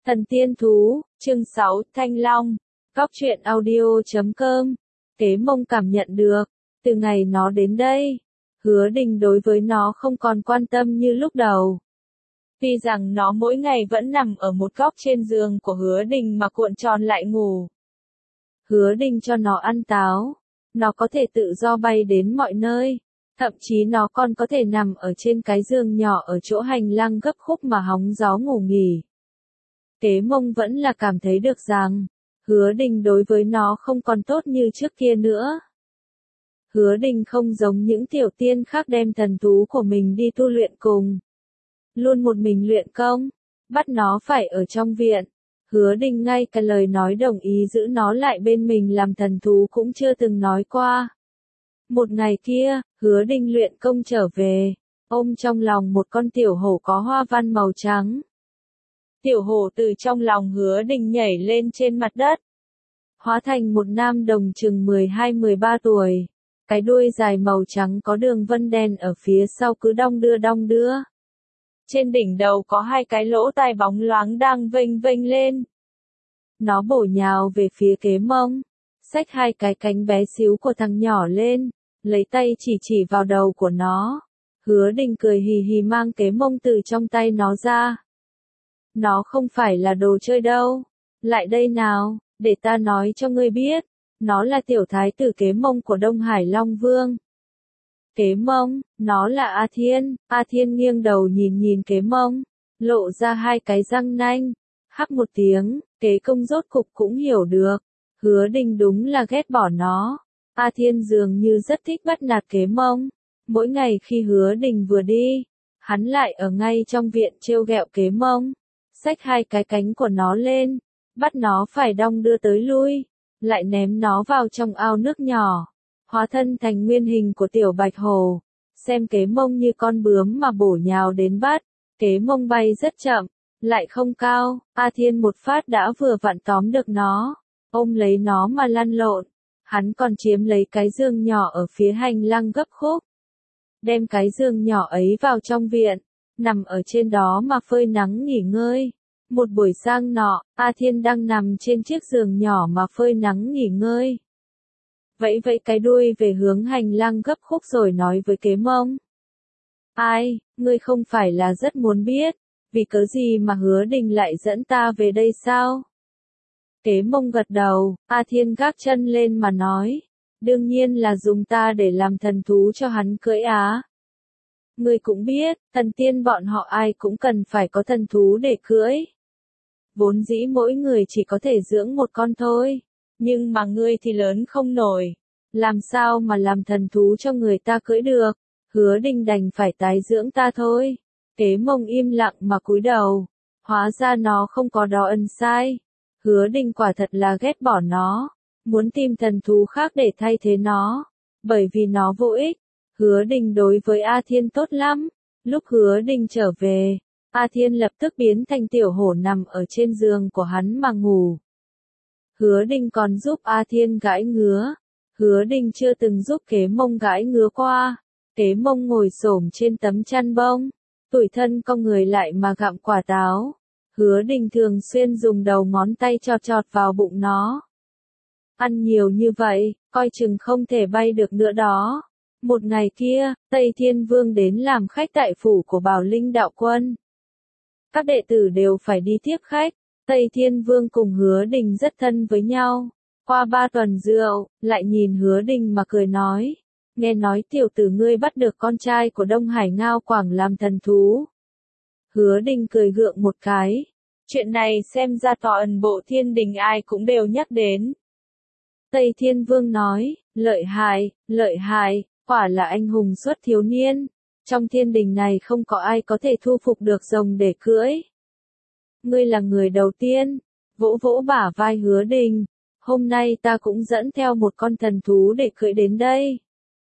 Thần tiên thú, chương 6, Thanh Long, Góc truyện audio.com. Kế Mông cảm nhận được, từ ngày nó đến đây, Hứa Đình đối với nó không còn quan tâm như lúc đầu. Tuy rằng nó mỗi ngày vẫn nằm ở một góc trên giường của Hứa Đình mà cuộn tròn lại ngủ. Hứa Đình cho nó ăn táo, nó có thể tự do bay đến mọi nơi, thậm chí nó còn có thể nằm ở trên cái giường nhỏ ở chỗ hành lang gấp khúc mà hóng gió ngủ nghỉ. Kế Mông vẫn là cảm thấy được rằng, Hứa Đình đối với nó không còn tốt như trước kia nữa. Hứa Đình không giống những tiểu tiên khác đem thần thú của mình đi tu luyện cùng. Luôn một mình luyện công, bắt nó phải ở trong viện. Hứa Đình ngay cả lời nói đồng ý giữ nó lại bên mình làm thần thú cũng chưa từng nói qua. Một ngày kia, Hứa Đình luyện công trở về, ôm trong lòng một con tiểu hổ có hoa văn màu trắng. Tiểu hổ từ trong lòng Hứa Đình nhảy lên trên mặt đất, hóa thành một nam đồng chừng 12-13 tuổi. Cái đuôi dài màu trắng có đường vân đen ở phía sau cứ đong đưa. Trên đỉnh đầu có hai cái lỗ tai bóng loáng đang vênh vênh lên. Nó bổ nhào về phía Kế Mông, xách hai cái cánh bé xíu của thằng nhỏ lên, lấy tay chỉ vào đầu của nó. Hứa Đình cười hì hì mang Kế Mông từ trong tay nó ra. Nó không phải là đồ chơi đâu. Lại đây nào, để ta nói cho ngươi biết. Nó là tiểu thái tử Kế Mông của Đông Hải Long Vương. Kế Mông, nó là A Thiên. A Thiên nghiêng đầu nhìn Kế Mông, lộ ra hai cái răng nanh. Hắc một tiếng, Kế Công rốt cục cũng hiểu được. Hứa Đình đúng là ghét bỏ nó. A Thiên dường như rất thích bắt nạt Kế Mông. Mỗi ngày khi Hứa Đình vừa đi, hắn lại ở ngay trong viện trêu ghẹo Kế Mông, xách hai cái cánh của nó lên, bắt nó phải đong đưa tới lui, lại ném nó vào trong ao nước nhỏ, hóa thân thành nguyên hình của tiểu bạch hồ, xem Kế Mông như con bướm mà bổ nhào đến bắt. Kế Mông bay rất chậm, lại không cao, A Thiên một phát đã vừa vặn tóm được nó, ôm lấy nó mà lăn lộn. Hắn còn chiếm lấy cái giường nhỏ ở phía hành lang gấp khúc, đem cái giường nhỏ ấy vào trong viện, nằm ở trên đó mà phơi nắng nghỉ ngơi. Một buổi sáng nọ, A Thiên đang nằm trên chiếc giường nhỏ mà phơi nắng nghỉ ngơi. Vẫy cái đuôi về hướng hành lang gấp khúc rồi nói với Kế Mông. Ai, ngươi không phải là rất muốn biết, vì cớ gì mà Hứa Đình lại dẫn ta về đây sao? Kế Mông gật đầu, A Thiên gác chân lên mà nói. Đương nhiên là dùng ta để làm thần thú cho hắn cưỡi á. Ngươi cũng biết, thần tiên bọn họ ai cũng cần phải có thần thú để cưỡi. Vốn dĩ mỗi người chỉ có thể dưỡng một con thôi, nhưng mà ngươi thì lớn không nổi, làm sao mà làm thần thú cho người ta cưỡi được. Hứa Đình đành phải tái dưỡng ta thôi. Kế Mông im lặng mà cúi đầu, hóa ra nó không có đó ân sai. Hứa Đình quả thật là ghét bỏ nó, muốn tìm thần thú khác để thay thế nó, bởi vì nó vô ích. Hứa Đình đối với A Thiên tốt lắm. Lúc Hứa Đình trở về, A Thiên lập tức biến thành tiểu hổ nằm ở trên giường của hắn mà ngủ. Hứa Đình còn giúp A Thiên gãi ngứa. Hứa Đình chưa từng giúp Kế Mông gãi ngứa qua. Kế Mông ngồi xổm trên tấm chăn bông, tủi thân cong người lại mà gặm quả táo. Hứa Đình thường xuyên dùng đầu ngón tay chọt vào bụng nó. Ăn nhiều như vậy, coi chừng không thể bay được nữa đó. Một ngày kia, Tây Thiên Vương đến làm khách tại phủ của Bảo Linh đạo quân. Các đệ tử đều phải đi tiếp khách. Tây Thiên Vương cùng Hứa Đình rất thân với nhau. Qua 3 tuần rượu, lại nhìn Hứa Đình mà cười nói. Nghe nói tiểu tử ngươi bắt được con trai của Đông Hải Ngao Quảng làm thần thú. Hứa Đình cười gượng một cái. Chuyện này xem ra toàn bộ thiên đình ai cũng đều nhắc đến. Tây Thiên Vương nói, lợi hại, quả là anh hùng xuất thiếu niên. Trong thiên đình này không có ai có thể thu phục được rồng để cưỡi. Ngươi là người đầu tiên. Vỗ bả vai Hứa Đình. Hôm nay ta cũng dẫn theo một con thần thú để cưỡi đến đây.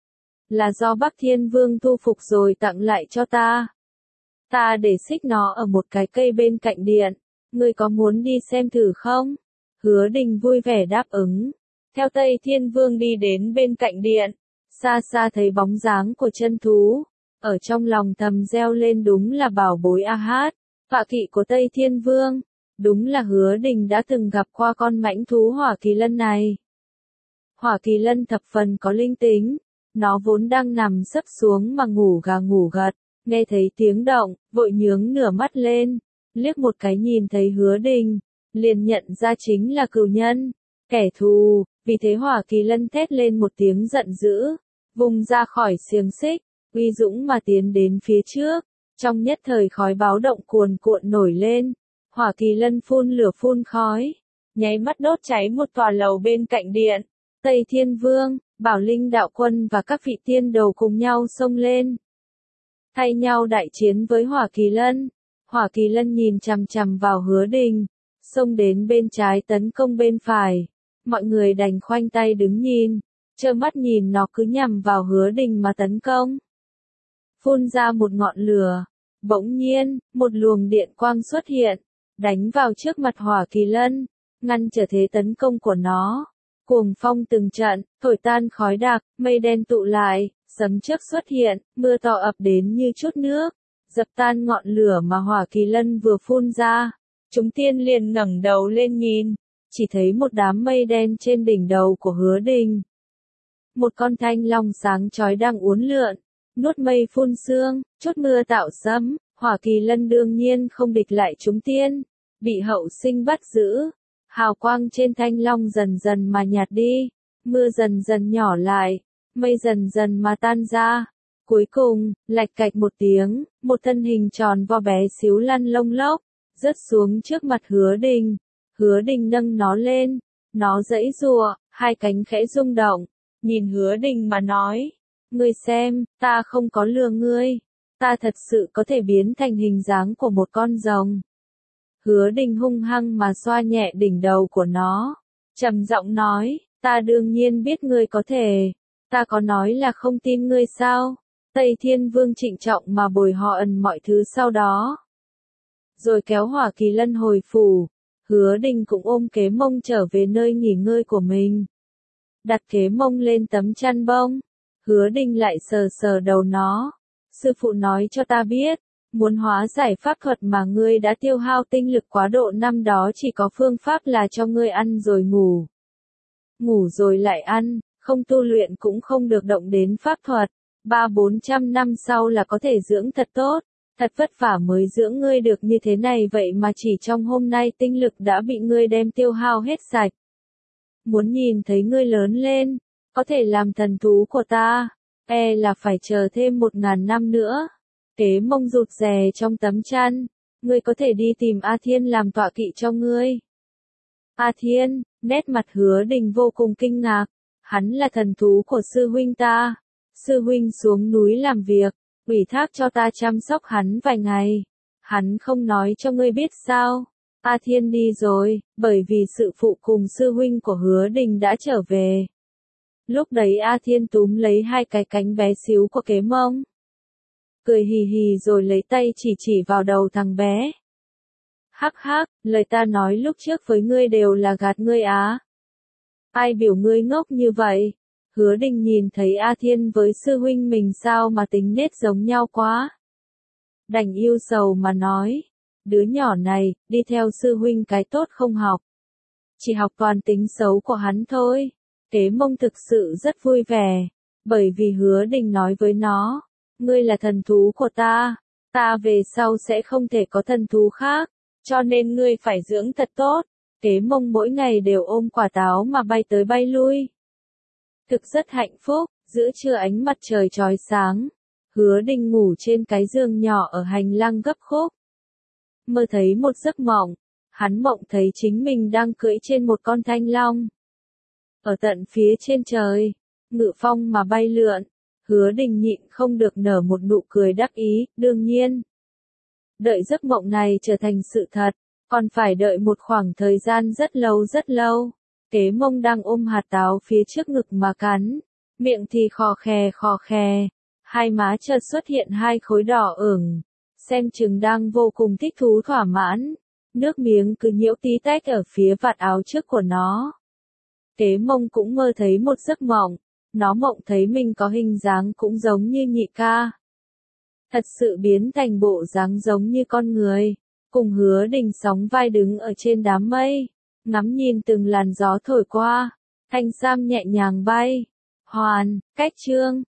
Là do Bắc Thiên Vương thu phục rồi tặng lại cho ta. Ta để xích nó ở một cái cây bên cạnh điện. Ngươi có muốn đi xem thử không? Hứa Đình vui vẻ đáp ứng. Theo Tây Thiên Vương đi đến bên cạnh điện. Xa thấy bóng dáng của chân thú. Ở trong lòng thầm reo lên đúng là bảo bối A Hát, tọa kỵ của Tây Thiên Vương. Đúng là Hứa Đình đã từng gặp qua con mãnh thú hỏa kỳ lân này. Hỏa kỳ lân thập phần có linh tính, nó vốn đang nằm sấp xuống mà ngủ gà ngủ gật, nghe thấy tiếng động, vội nhướng nửa mắt lên, liếc một cái nhìn thấy Hứa Đình, liền nhận ra chính là cừu nhân, kẻ thù, vì thế hỏa kỳ lân thét lên một tiếng giận dữ, vùng ra khỏi xiềng xích, uy dũng mà tiến đến phía trước, trong nhất thời khói báo động cuồn cuộn nổi lên, hỏa kỳ lân phun lửa phun khói, nháy mắt đốt cháy một tòa lầu bên cạnh điện. Tây Thiên Vương, Bảo Linh Đạo Quân và các vị tiên đầu cùng nhau xông lên. Thay nhau đại chiến với Hỏa Kỳ Lân. Hỏa Kỳ Lân nhìn chằm chằm vào Hứa Đình, xông đến bên trái tấn công bên phải. Mọi người đành khoanh tay đứng nhìn, trơ mắt nhìn nó cứ nhằm vào Hứa Đình mà tấn công. Phun ra một ngọn lửa, bỗng nhiên, một luồng điện quang xuất hiện, đánh vào trước mặt Hỏa Kỳ Lân, ngăn trở thế tấn công của nó. Cuồng phong từng trận, thổi tan khói đặc, mây đen tụ lại, sấm chớp xuất hiện, mưa to ập đến như chút nước, dập tan ngọn lửa mà Hỏa Kỳ Lân vừa phun ra. Chúng tiên liền ngẩng đầu lên nhìn, chỉ thấy một đám mây đen trên đỉnh đầu của Hứa Đình. Một con thanh long sáng chói đang uốn lượn, nuốt mây phun sương, chút mưa tạo sấm, Hỏa Kỳ Lân đương nhiên không địch lại chúng tiên, bị hậu sinh bắt giữ. Hào quang trên thanh long dần dần mà nhạt đi, mưa dần dần nhỏ lại, mây dần dần mà tan ra. Cuối cùng, lạch cạch một tiếng, một thân hình tròn vo bé xíu lăn lông lốc, rớt xuống trước mặt Hứa Đình. Hứa Đình nâng nó lên, nó giãy giụa, hai cánh khẽ rung động, nhìn Hứa Đình mà nói, ngươi xem, ta không có lừa ngươi, ta thật sự có thể biến thành hình dáng của một con rồng. Hứa Đình hung hăng mà xoa nhẹ đỉnh đầu của nó, trầm giọng nói, ta đương nhiên biết ngươi có thể, ta có nói là không tin ngươi sao? Tây Thiên Vương trịnh trọng mà bồi họ ẩn mọi thứ sau đó. Rồi kéo Hỏa Kỳ Lân hồi phủ, Hứa Đình cũng ôm Kế Mông trở về nơi nghỉ ngơi của mình. Đặt Kế Mông lên tấm chăn bông, Hứa Đình lại sờ sờ đầu nó. Sư phụ nói cho ta biết, muốn hóa giải pháp thuật mà ngươi đã tiêu hao tinh lực quá độ năm đó chỉ có phương pháp là cho ngươi ăn rồi ngủ. Ngủ rồi lại ăn, không tu luyện cũng không được động đến pháp thuật. 300-400 năm sau là có thể dưỡng thật tốt, thật vất vả mới dưỡng ngươi được như thế này vậy mà chỉ trong hôm nay tinh lực đã bị ngươi đem tiêu hao hết sạch. Muốn nhìn thấy ngươi lớn lên, có thể làm thần thú của ta, là phải chờ thêm 1000 năm nữa. Kế Mông rụt rè trong tấm chăn, ngươi có thể đi tìm A Thiên làm tọa kỵ cho ngươi. A Thiên, nét mặt Hứa Đình vô cùng kinh ngạc, hắn là thần thú của sư huynh ta. Sư huynh xuống núi làm việc, ủy thác cho ta chăm sóc hắn vài ngày. Hắn không nói cho ngươi biết sao? A Thiên đi rồi, bởi vì sự phụ cùng sư huynh của Hứa Đình đã trở về. Lúc đấy A Thiên túm lấy hai cái cánh bé xíu của Kế Mông, cười hì hì rồi lấy tay chỉ vào đầu thằng bé. Hắc hắc, lời ta nói lúc trước với ngươi đều là gạt ngươi á. Ai biểu ngươi ngốc như vậy? Hứa Đình nhìn thấy A Thiên với sư huynh mình sao mà tính nết giống nhau quá. Đành yêu sầu mà nói, đứa nhỏ này, đi theo sư huynh cái tốt không học. Chỉ học toàn tính xấu của hắn thôi. Kế Mông thực sự rất vui vẻ, bởi vì Hứa Đình nói với nó, ngươi là thần thú của ta về sau sẽ không thể có thần thú khác, cho nên ngươi phải dưỡng thật tốt. Kế Mông mỗi ngày đều ôm quả táo mà bay tới bay lui. Thực rất hạnh phúc, giữa trưa ánh mặt trời chói sáng, Hứa Đình ngủ trên cái giường nhỏ ở hành lang gấp khúc. Mơ thấy một giấc mộng, hắn mộng thấy chính mình đang cưỡi trên một con thanh long. Ở tận phía trên trời, ngự phong mà bay lượn, Hứa Đình nhịn không được nở một nụ cười đắc ý, đương nhiên. Đợi giấc mộng này trở thành sự thật, còn phải đợi một khoảng thời gian rất lâu. Kế Mông đang ôm hạt táo phía trước ngực mà cắn, miệng thì khò khè, hai má chợt xuất hiện hai khối đỏ ửng, xem chừng đang vô cùng thích thú thỏa mãn, nước miếng cứ nhiễu tí tách ở phía vạt áo trước của nó. Kế Mông cũng mơ thấy một giấc mộng, nó mộng thấy mình có hình dáng cũng giống như nhị ca. Thật sự biến thành bộ dáng giống như con người, cùng Hứa Đình sóng vai đứng ở trên đám mây, ngắm nhìn từng làn gió thổi qua, thanh sam nhẹ nhàng bay. Hoàn, cách chương